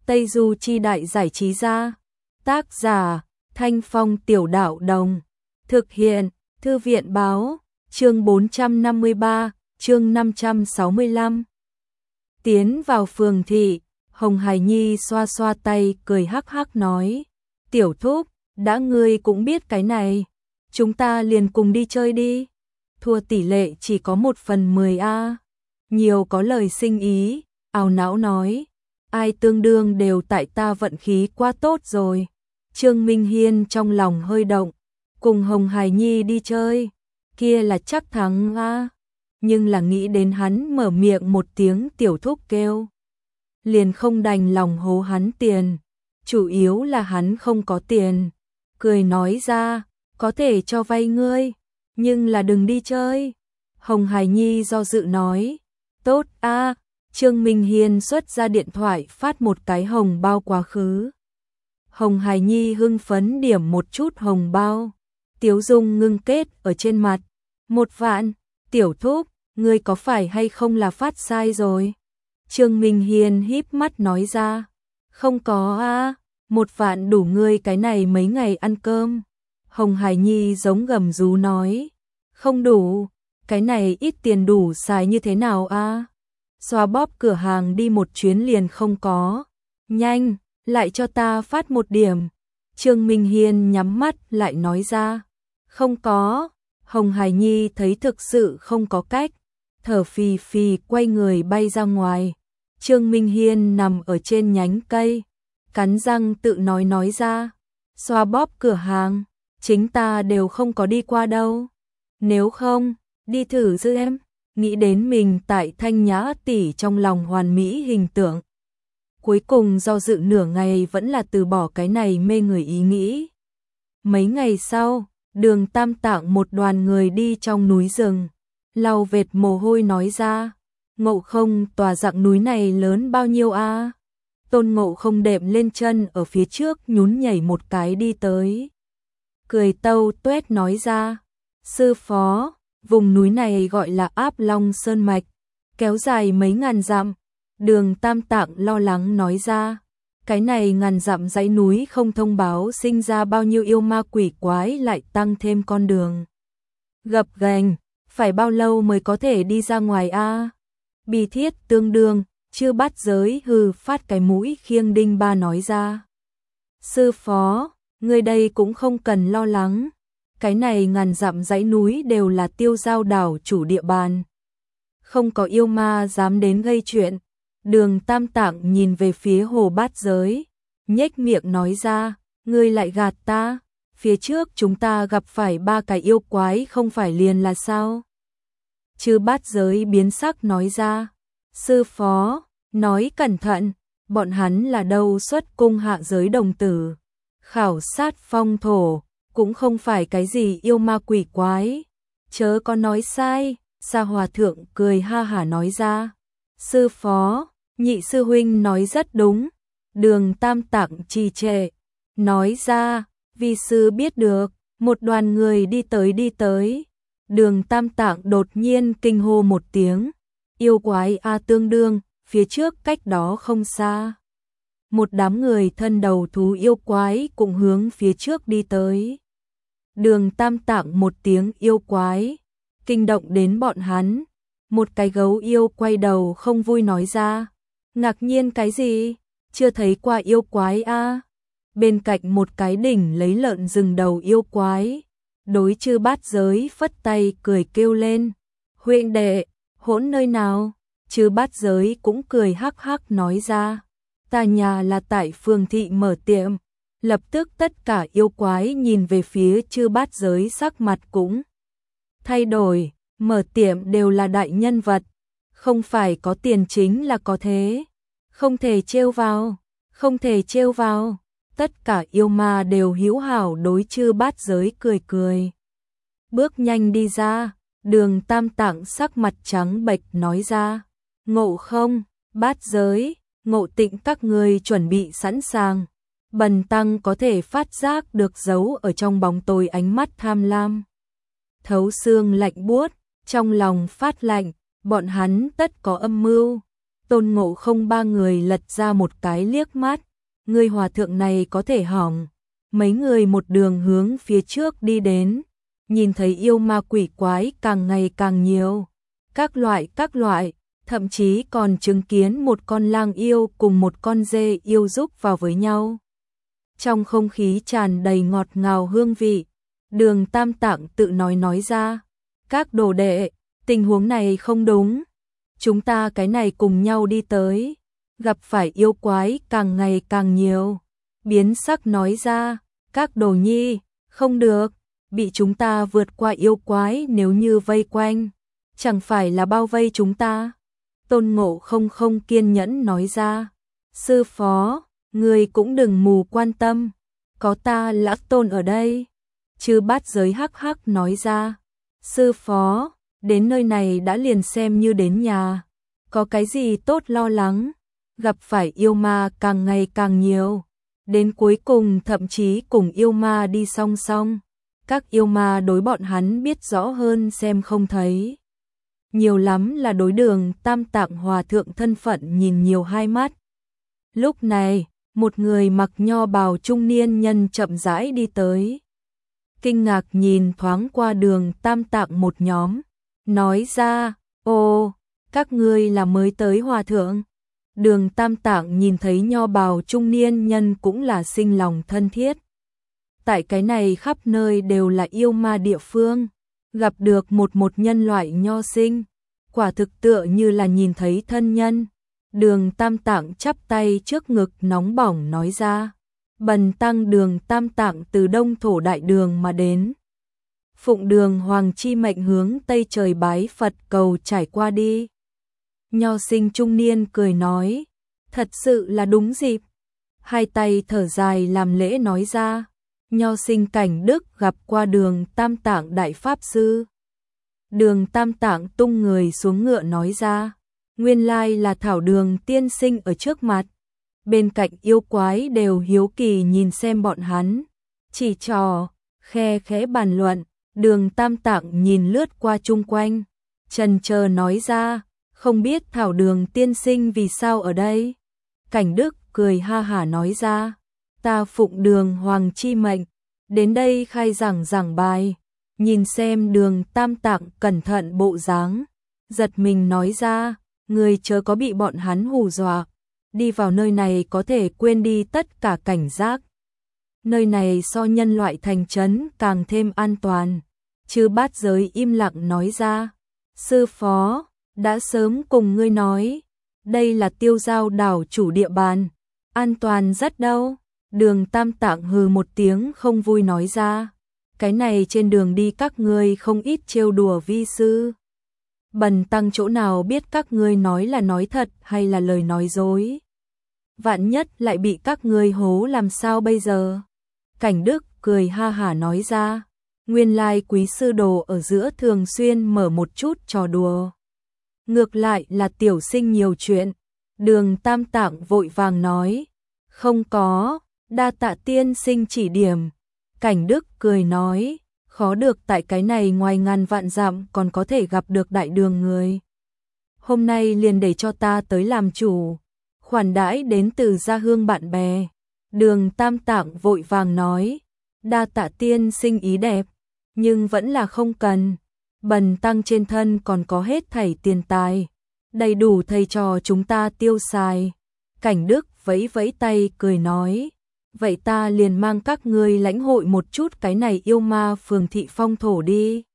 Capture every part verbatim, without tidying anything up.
Tây Du Chi Đại Giải Trí Gia. Tác giả Thanh Phong Tiểu Đạo Đồng. Thực hiện Thư viện Báo. Chương bốn trăm năm mươi ba, chương năm trăm sáu mươi lăm. Tiến vào phường thị, Hồng Hải Nhi xoa xoa tay cười hắc hắc nói. Tiểu thúc, đã ngươi cũng biết cái này, chúng ta liền cùng đi chơi đi. Thua tỷ lệ chỉ có một phần mười a. Nhiều có lời sinh ý, ảo não nói. Ai tương đương đều tại ta vận khí quá tốt rồi. Trương Minh Hiên trong lòng hơi động, cùng Hồng Hải Nhi đi chơi, kia là chắc thắng a. Nhưng là nghĩ đến hắn mở miệng một tiếng tiểu thúc kêu, liền không đành lòng hố hắn tiền, chủ yếu là hắn không có tiền. Cười nói ra, có thể cho vay ngươi, nhưng là đừng đi chơi. Hồng Hải Nhi do dự nói, tốt a. Trương Minh Hiên xuất ra điện thoại phát một cái hồng bao quá khứ. Hồng Hải Nhi hưng phấn điểm một chút hồng bao, tiếu dung ngưng kết ở trên mặt. Một vạn, tiểu thúc, ngươi có phải hay không là phát sai rồi? Trương Minh Hiên híp mắt nói ra, không có a, một vạn đủ ngươi cái này mấy ngày ăn cơm. Hồng Hải Nhi giống gầm rú nói, không đủ, cái này ít tiền đủ xài như thế nào a? Xoa bóp cửa hàng đi một chuyến liền không có. Nhanh, lại cho ta phát một điểm. Trương Minh Hiên nhắm mắt lại nói ra, không có. Hồng Hải Nhi thấy thực sự không có cách, thở phì phì quay người bay ra ngoài. Trương Minh Hiên nằm ở trên nhánh cây, cắn răng tự nói nói ra, xoa bóp cửa hàng, chính ta đều không có đi qua đâu. Nếu không, đi thử giữ em. Nghĩ đến mình tại Thanh Nhã tỷ trong lòng hoàn mỹ hình tượng. Cuối cùng do dự nửa ngày vẫn là từ bỏ cái này mê người ý nghĩ. Mấy ngày sau, Đường Tam Tạng một đoàn người đi trong núi rừng, lau vệt mồ hôi nói ra, Ngộ Không, tòa dạng núi này lớn bao nhiêu a? Tôn Ngộ Không đệm lên chân ở phía trước nhún nhảy một cái đi tới. Cười tâu tuét nói ra, sư phó, vùng núi này gọi là Áp Long Sơn Mạch, kéo dài mấy ngàn dặm. Đường Tam Tạng lo lắng nói ra, cái này ngàn dặm dãy núi không thông báo sinh ra bao nhiêu yêu ma quỷ quái, lại tăng thêm con đường gập ghềnh, phải bao lâu mới có thể đi ra ngoài a? Bi thiết tương đương, chưa bắt giới hừ phát cái mũi khiêng đinh ba nói ra. Sư phó, người đây cũng không cần lo lắng. Cái này ngàn dặm dãy núi đều là Tiêu Giao đảo chủ địa bàn, không có yêu ma dám đến gây chuyện. Đường Tam Tạng nhìn về phía Hồ Bát Giới, nhếch miệng nói ra, ngươi lại gạt ta, phía trước chúng ta gặp phải ba cái yêu quái không phải liền là sao? Chư Bát Giới biến sắc nói ra, sư phó, nói cẩn thận, bọn hắn là đâu xuất cung hạ giới đồng tử, khảo sát phong thổ, cũng không phải cái gì yêu ma quỷ quái, chớ có nói sai. Sa Hòa Thượng cười ha hả nói ra, sư phó, nhị sư huynh nói rất đúng. Đường Tam Tạng trì trệ, nói ra, vi sư biết được. Một đoàn người đi tới đi tới, Đường Tam Tạng đột nhiên kinh hô một tiếng, yêu quái a tương đương, phía trước cách đó không xa. Một đám người thân đầu thú yêu quái cũng hướng phía trước đi tới. Đường Tam Tạng một tiếng yêu quái, kinh động đến bọn hắn. Một cái gấu yêu quay đầu không vui nói ra, ngạc nhiên cái gì, chưa thấy qua yêu quái a? Bên cạnh một cái đỉnh lấy lợn rừng đầu yêu quái, đối Chư Bát Giới phất tay cười kêu lên, huynh đệ, hỗn nơi nào? Chư Bát Giới cũng cười hắc hắc nói ra, ta nhà là tại phường thị mở tiệm. Lập tức tất cả yêu quái nhìn về phía Chư Bát Giới, sắc mặt cũng thay đổi. Mở tiệm đều là đại nhân vật, không phải có tiền chính là có thế, không thể trêu vào, không thể trêu vào. Tất cả yêu ma đều hữu hảo đối Chư Bát Giới cười cười. Bước nhanh đi ra, Đường Tam Tạng sắc mặt trắng bệch nói ra, Ngộ Không, Bát Giới, Ngộ Tịnh các người chuẩn bị sẵn sàng. Bần tăng có thể phát giác được giấu ở trong bóng tối ánh mắt tham lam, thấu xương lạnh buốt, trong lòng phát lạnh, bọn hắn tất có âm mưu. Tôn Ngộ Không ba người lật ra một cái liếc mắt, người hòa thượng này có thể hỏng. Mấy người một đường hướng phía trước đi đến, nhìn thấy yêu ma quỷ quái càng ngày càng nhiều, các loại các loại, thậm chí còn chứng kiến một con lang yêu cùng một con dê yêu giúp vào với nhau. Trong không khí tràn đầy ngọt ngào hương vị, Đường Tam Tạng tự nói nói ra, các đồ đệ, tình huống này không đúng, chúng ta cái này cùng nhau đi tới, gặp phải yêu quái càng ngày càng nhiều. Biến sắc nói ra, các đồ nhi, không được, bị chúng ta vượt qua yêu quái nếu như vây quanh, chẳng phải là bao vây chúng ta. Tôn Ngộ Không không kiên nhẫn nói ra, sư phó, người cũng đừng mù quan tâm, có ta Lão Tôn ở đây. Chư Bát Giới hắc hắc nói ra, sư phó, đến nơi này đã liền xem như đến nhà, có cái gì tốt lo lắng, gặp phải yêu ma càng ngày càng nhiều, đến cuối cùng thậm chí cùng yêu ma đi song song, các yêu ma đối bọn hắn biết rõ hơn xem không thấy. Nhiều lắm là đối Đường Tam Tạng hòa thượng thân phận nhìn nhiều hai mắt. Lúc này, một người mặc nho bào trung niên nhân chậm rãi đi tới. Kinh ngạc nhìn thoáng qua Đường Tam Tạng một nhóm, nói ra, ô, các ngươi là mới tới hòa thượng. Đường Tam Tạng nhìn thấy nho bào trung niên nhân cũng là sinh lòng thân thiết. Tại cái này khắp nơi đều là yêu ma địa phương, gặp được một một nhân loại nho sinh, quả thực tựa như là nhìn thấy thân nhân. Đường Tam Tạng chắp tay trước ngực nóng bỏng nói ra, bần tăng Đường Tam Tạng từ Đông Thổ Đại Đường mà đến. Phụng Đường Hoàng chi mệnh hướng Tây trời bái Phật cầu trải qua đi. Nho sinh trung niên cười nói, thật sự là đúng dịp. Hai tay thở dài làm lễ nói ra, nho sinh Cảnh Đức gặp qua Đường Tam Tạng Đại Pháp Sư. Đường Tam Tạng tung người xuống ngựa nói ra, nguyên lai là Thảo Đường tiên sinh ở trước mặt. Bên cạnh yêu quái đều hiếu kỳ nhìn xem bọn hắn, chỉ trò, khe khẽ bàn luận. Đường Tam Tạng nhìn lướt qua chung quanh, chần chờ nói ra, không biết Thảo Đường tiên sinh vì sao ở đây. Cảnh Đức cười ha hả nói ra, ta phụng Đường Hoàng chi mệnh, đến đây khai giảng giảng bài. Nhìn xem Đường Tam Tạng cẩn thận bộ dáng, giật mình nói ra, người chớ có bị bọn hắn hù dọa, đi vào nơi này có thể quên đi tất cả cảnh giác. Nơi này so nhân loại thành trấn càng thêm an toàn. Chư Bát Giới im lặng nói ra, sư phó, đã sớm cùng ngươi nói, đây là Tiêu Giao đảo chủ địa bàn, an toàn rất đâu. Đường Tam Tạng hừ một tiếng không vui nói ra, cái này trên đường đi các ngươi không ít trêu đùa vi sư. Bần tăng chỗ nào biết các ngươi nói là nói thật hay là lời nói dối. Vạn nhất lại bị các ngươi hố làm sao bây giờ. Cảnh Đức cười ha hả nói ra, nguyên lai quý sư đồ ở giữa thường xuyên mở một chút trò đùa. Ngược lại là tiểu sinh nhiều chuyện. Đường Tam Tạng vội vàng nói, không có, đa tạ tiên sinh chỉ điểm. Cảnh Đức cười nói, khó được tại cái này ngoài ngàn vạn dặm còn có thể gặp được đại đường người. Hôm nay liền để cho ta tới làm chủ, khoản đãi đến từ gia hương bạn bè. Đường Tam Tạng vội vàng nói, đa tạ tiên sinh ý đẹp, nhưng vẫn là không cần. Bần tăng trên thân còn có hết thảy tiền tài, đầy đủ thầy trò chúng ta tiêu xài. Cảnh Đức vẫy vẫy tay cười nói, vậy ta liền mang các ngươi lãnh hội một chút cái này yêu ma phường thị phong thổ đi.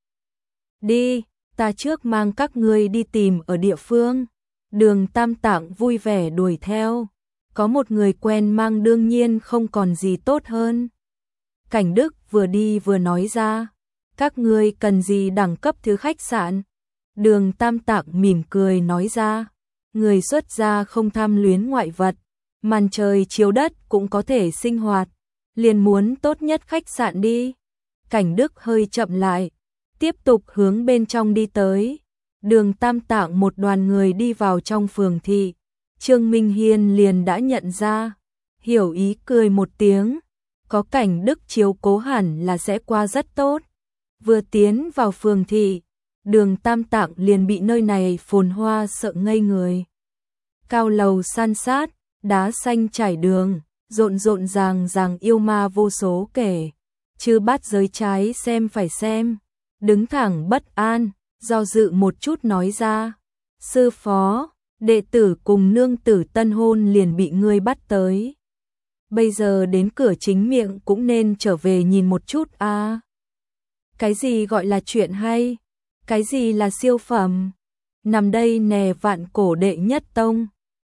Đi, ta trước mang các ngươi đi tìm ở địa phương. Đường Tam Tạng vui vẻ đuổi theo, có một người quen mang đương nhiên không còn gì tốt hơn. Cảnh Đức vừa đi vừa nói ra, các ngươi cần gì đẳng cấp thứ khách sạn. Đường Tam Tạng mỉm cười nói ra, người xuất gia không tham luyến ngoại vật, màn trời chiếu đất cũng có thể sinh hoạt, liền muốn tốt nhất khách sạn đi. Cảnh Đức hơi chậm lại, tiếp tục hướng bên trong đi tới. Đường Tam Tạng một đoàn người đi vào trong phường thị, Trương Minh Hiên liền đã nhận ra, hiểu ý cười một tiếng, có Cảnh Đức chiếu cố hẳn là sẽ qua rất tốt. Vừa tiến vào phường thị, Đường Tam Tạng liền bị nơi này phồn hoa sợ ngây người. cao lầu san sát, đá xanh trải đường, rộn rộn ràng ràng yêu ma vô số kể. Chư bát giới trái xem phải xem, đứng thẳng bất an, do dự một chút nói ra. Sư phó, đệ tử cùng nương tử tân hôn liền bị ngươi bắt tới. Bây giờ đến cửa chính miệng cũng nên trở về nhìn một chút a. À. Cái gì gọi là chuyện hay? Cái gì là siêu phẩm? Nằm đây nè vạn cổ đệ nhất tông.